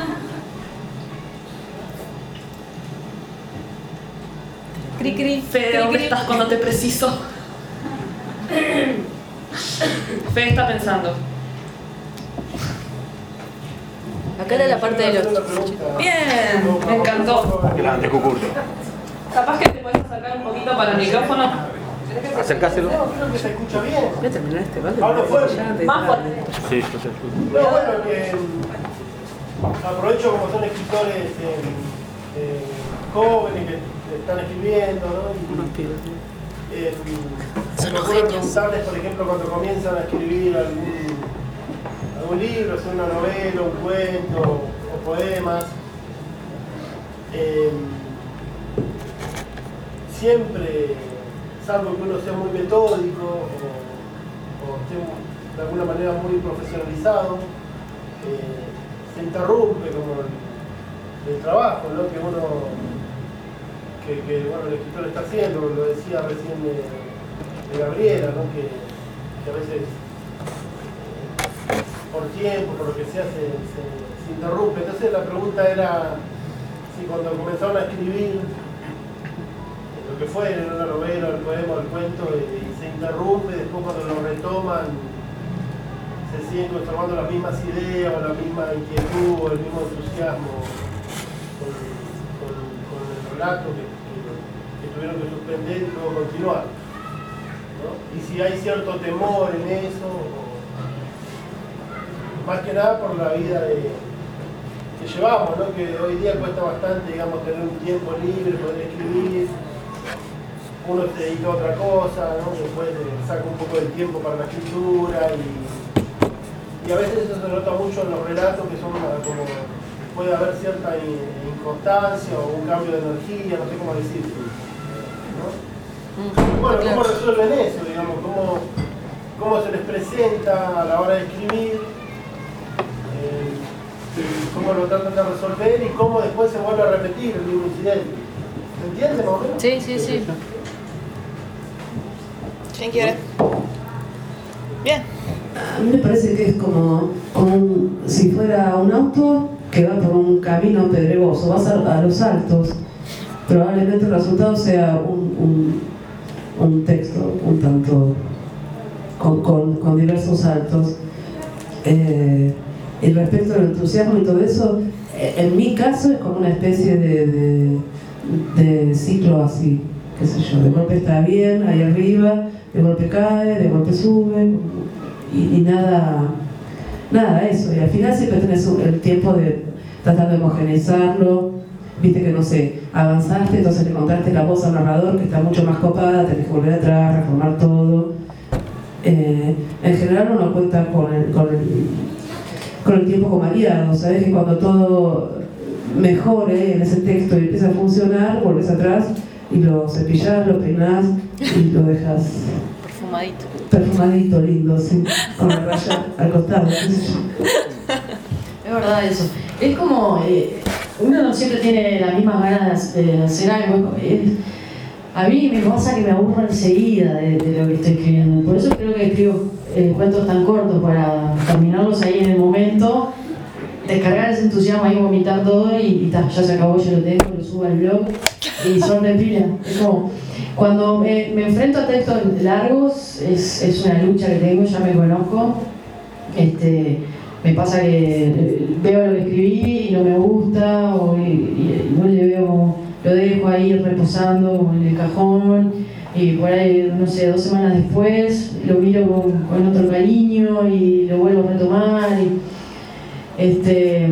Cri, cri. Fede, ¿dónde estás cuando te preciso? Fede está pensando. Acá era la parte de los... Bien, me encantó. Grande, Cucurto. Capaz que te puedes acercar un poquito para el micrófono. Acercáselo. Creo que se escucha bien. Voy a terminar este balde. Hablo fuerte. Más fuerte. Sí, yo te ayudo. No, bueno, que mm, aprovecho como son escritores eh, eh, jóvenes que están escribiendo, ¿no? Y, eh, Son me los acuerdo genios. preguntarles, por ejemplo, cuando comienzan a escribir algún, algún libro, sea una novela, un cuento o poemas, eh, siempre, salvo que uno sea muy metódico o, o esté de alguna manera muy profesionalizado, eh, se interrumpe como el, el trabajo, ¿no? que uno que, que bueno, el escritor está haciendo, lo decía recién de, de Gabriela, ¿no? que, que a veces eh, por tiempo, por lo que sea, se, se, se interrumpe. Entonces la pregunta era si cuando comenzaron a escribir lo que fue en una novela, el poema, el cuento, y, y se interrumpe, después cuando lo retoman se siguen conservando las mismas ideas o la misma inquietud o el mismo entusiasmo con, con, con el relato que, que, que tuvieron que suspender y luego continuar, ¿no? Y si hay cierto temor en eso, o, más que nada por la vida de, que llevamos, ¿no? Que hoy día cuesta bastante, digamos, tener un tiempo libre, poder escribir. Uno se dedica a otra cosa, ¿no? Después saca un poco de tiempo para la escritura y, y a veces eso se nota mucho en los relatos que son una, como puede haber cierta inconstancia o un cambio de energía, no sé cómo decirlo, ¿no? Mm, bueno, ¿cómo resuelven eso, digamos? ¿Cómo, cómo se les presenta a la hora de escribir? Eh, ¿Cómo lo tratan de resolver y cómo después se vuelve a repetir el mismo incidente? ¿Se entiende más o menos? Sí, sí, sí. ¿Quién quiere? Bien. A mí me parece que es como, como un, si fuera un auto que va por un camino pedregoso, vas a, a los altos, probablemente el resultado sea un, un, un texto un tanto con, con, con diversos saltos. Eh, y respecto al entusiasmo y todo eso, en mi caso es como una especie de, de, de ciclo así, qué sé yo, de golpe está bien, ahí arriba, de golpe cae, de golpe sube, y, y nada, nada eso, y al final siempre tenés el tiempo de tratar de homogeneizarlo, viste que no sé, avanzaste, entonces le encontraste la voz al narrador que está mucho más copada, tenés que volver atrás, reformar todo. Eh, en general uno cuenta con el, con el, con el tiempo como aliado, sabes que cuando todo mejore en ese texto y empieza a funcionar, volvés atrás y lo cepillás, lo peinás y lo dejas Perfumadito. perfumadito, lindo, sí, con la raya al costado. Es verdad eso. Es como, eh, uno no siempre tiene las mismas ganas de hacer algo. Es, a mí me pasa que me aburro enseguida de, de lo que estoy escribiendo. Por eso creo que escribo eh, cuentos tan cortos, para terminarlos ahí en el momento, descargar ese entusiasmo ahí, vomitar todo y, y ta, ya se acabó, yo lo tengo, lo subo al blog y son de pila. Es como, cuando me, me enfrento a textos largos, es, es una lucha que tengo, ya me conozco. Este, me pasa que veo lo que escribí y no me gusta, o y, y, y no le veo, lo dejo ahí reposando en el cajón, y por ahí, no sé, dos semanas después lo miro con, con otro cariño y lo vuelvo a retomar. Y, este,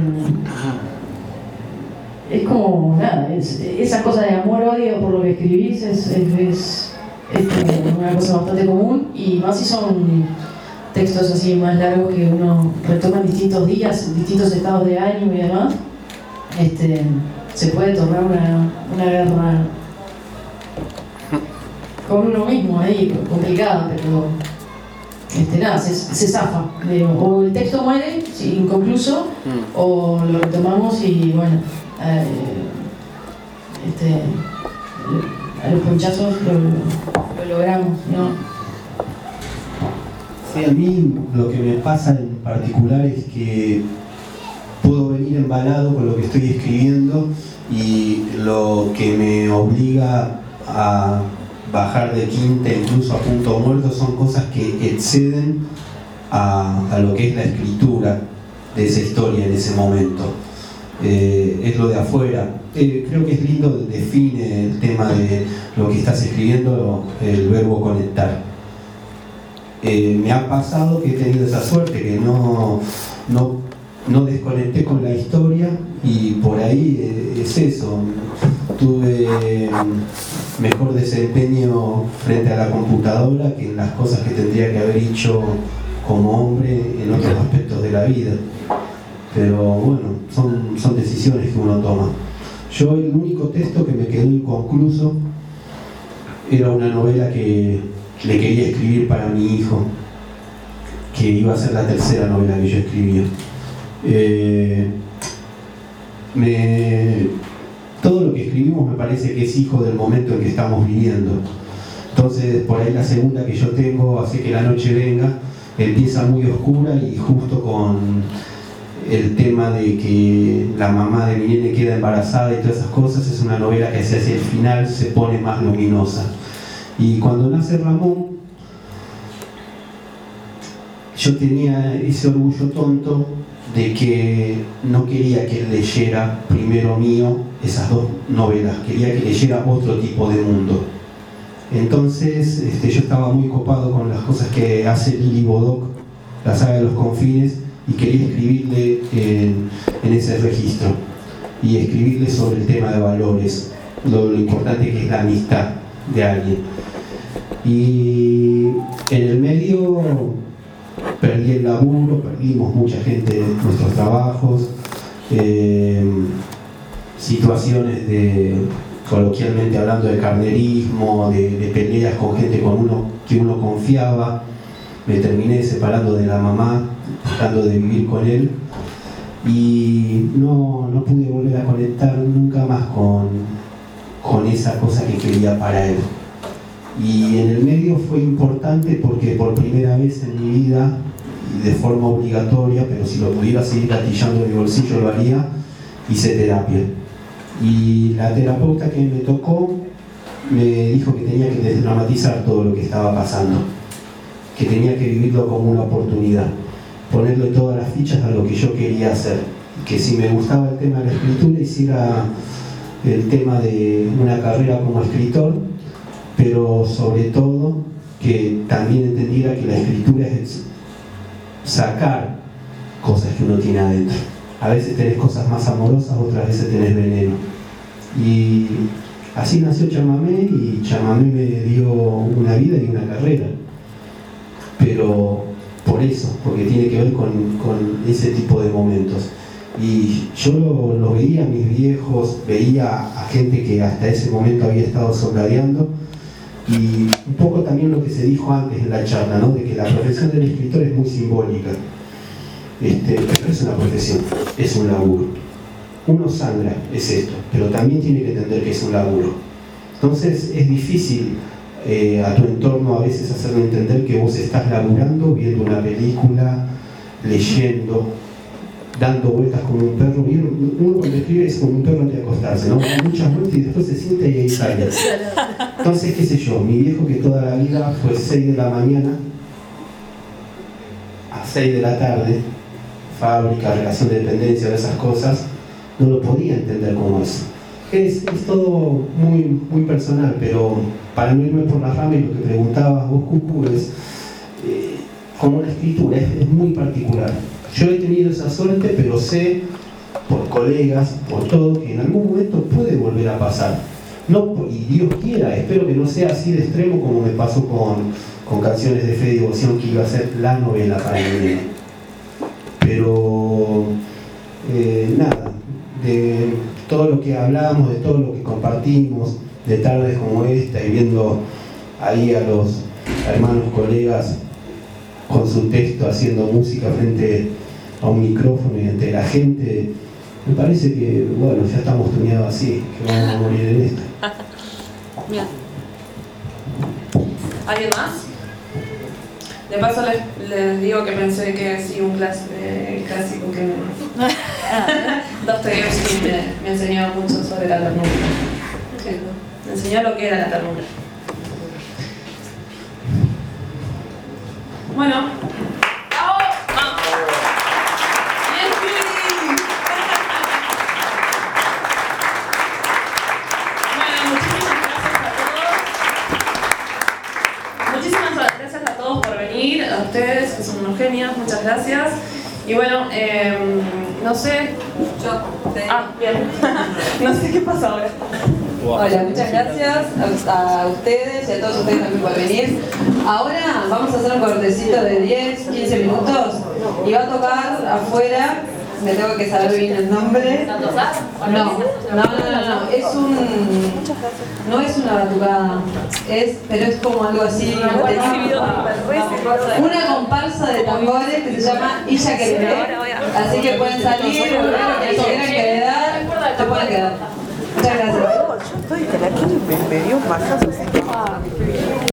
es como, nada, es, esa cosa de amor-odio por lo que escribís es, es, es, es como una cosa bastante común, y más si son textos así más largos que uno retoma en distintos días, en distintos estados de ánimo y demás. Este, se puede tornar una, una guerra con uno mismo ahí, complicada, pero este, nada, se, se zafa. Digamos. O el texto muere, sí, inconcluso, mm. o lo retomamos y bueno, eh, este, a los ponchazos lo, lo logramos, ¿no? Sí, a mí lo que me pasa en particular es que puedo venir embalado con lo que estoy escribiendo, y lo que me obliga a bajar de quinta, incluso a punto muerto, son cosas que exceden a, a lo que es la escritura de esa historia en ese momento. Eh, es lo de afuera. Eh, creo que es lindo, define el tema de lo que estás escribiendo, el verbo conectar. Eh, me ha pasado que he tenido esa suerte, que no, no, no desconecté con la historia, y por ahí eh, es eso. Tuve eh, mejor desempeño frente a la computadora que en las cosas que tendría que haber hecho como hombre en otros aspectos de la vida. Pero bueno, son, son decisiones que uno toma. Yo, el único texto que me quedó inconcluso era una novela que le quería escribir para mi hijo, que iba a ser la tercera novela que yo escribía. Eh, me, todo lo que escribimos me parece que es hijo del momento en que estamos viviendo. Entonces, por ahí la segunda que yo tengo, Hace que la noche venga, empieza muy oscura, y justo con el tema de que la mamá de mi nene queda embarazada y todas esas cosas, es una novela que hacia el final se pone más luminosa. Y cuando nace Ramón, yo tenía ese orgullo tonto de que no quería que él leyera primero mío esas dos novelas, quería que leyera otro tipo de mundo. Entonces este, yo estaba muy copado con las cosas que hace Lili Bodoc, la saga de los confines, y quería escribirle en, en ese registro, y escribirle sobre el tema de valores, lo, lo importante que es la amistad de alguien. Y en el medio perdí el laburo, perdimos mucha gente en nuestros trabajos, eh, situaciones de, coloquialmente hablando, de carnerismo, de, de peleas con gente con uno que uno confiaba. Me terminé separando de la mamá, tratando de vivir con él, y no, no pude volver a conectar nunca más con, con esa cosa que quería para él. Y en el medio fue importante porque por primera vez en mi vida, y de forma obligatoria, pero si lo pudiera seguir gatillando en mi bolsillo lo haría, hice terapia. Y la terapeuta que me tocó me dijo que tenía que desdramatizar todo lo que estaba pasando, que tenía que vivirlo como una oportunidad, ponerle todas las fichas a lo que yo quería hacer, que si me gustaba el tema de la escritura, hiciera el tema de una carrera como escritor, pero sobre todo que también entendiera que la escritura es sacar cosas que uno tiene adentro. A veces tenés cosas más amorosas, otras veces tenés veneno. Y así nació Chamamé, y Chamamé me dio una vida y una carrera. Pero por eso, porque tiene que ver con, con ese tipo de momentos. Y yo lo, lo veía a mis viejos, veía a gente que hasta ese momento había estado soldadeando, y un poco también lo que se dijo antes en la charla, ¿no? De que la profesión del escritor es muy simbólica. Este, pero es una profesión, es un laburo. Uno sangra, es esto, pero también tiene que entender que es un laburo. Entonces es difícil eh, a tu entorno a veces hacerle entender que vos estás laburando, viendo una película, leyendo, dando vueltas como un perro. Uno cuando escribe es como un perro antes de acostarse, ¿no? Da muchas vueltas y después se siente y ahí sale. Entonces, qué sé yo, mi viejo que toda la vida fue seis de la mañana a seis de la tarde, fábrica, relación de dependencia, de esas cosas, no lo podía entender como eso. Es, es todo muy, muy personal, pero para no irme por las ramas, lo que preguntabas vos, Cucu, es eh, como una escritura, es, es muy particular. Yo he tenido esa suerte, pero sé por colegas, por todo, que en algún momento puede volver a pasar. No, y Dios quiera, espero que no sea así de extremo como me pasó con, con Canciones de Fe y Devoción, que iba a ser la novela para el nene. Pero eh, nada, de todo lo que hablamos, de todo lo que compartimos, de tardes como esta y viendo ahí a los hermanos colegas con su texto haciendo música frente a un micrófono y ante la gente, me parece que, bueno, ya estamos tuneados así, que vamos a morir en esto. Bien. ¿Alguien más? De paso les, les digo que pensé que sí, un clas, eh, clásico que me... Dostoyevsky me, me enseñó mucho sobre la ternura. Me enseñó lo que era la ternura. Bueno. ¡Bravo! ¡Vamos! ¡Bien, Juli! Bueno, muchísimas gracias a todos. Muchísimas gracias a todos por venir, a ustedes, que son unos genios, muchas gracias. Y bueno, eh, no sé... Yo. Ah, bien. No sé qué pasa ahora. Hola, muchas gracias a, a ustedes y a todos ustedes también por venir. Ahora vamos a hacer un cortecito de diez, quince minutos y va a tocar afuera, me tengo que saber bien el nombre. No, no, no, no, no, es un... no es una batucada, es, pero es como algo así, una comparsa de tambores que se llama Illa Quereré, así que pueden salir, volver, que se quieran quedar, se pueden quedar. Muchas gracias. Yo estoy, que la Kiri me, me dio un masazo así.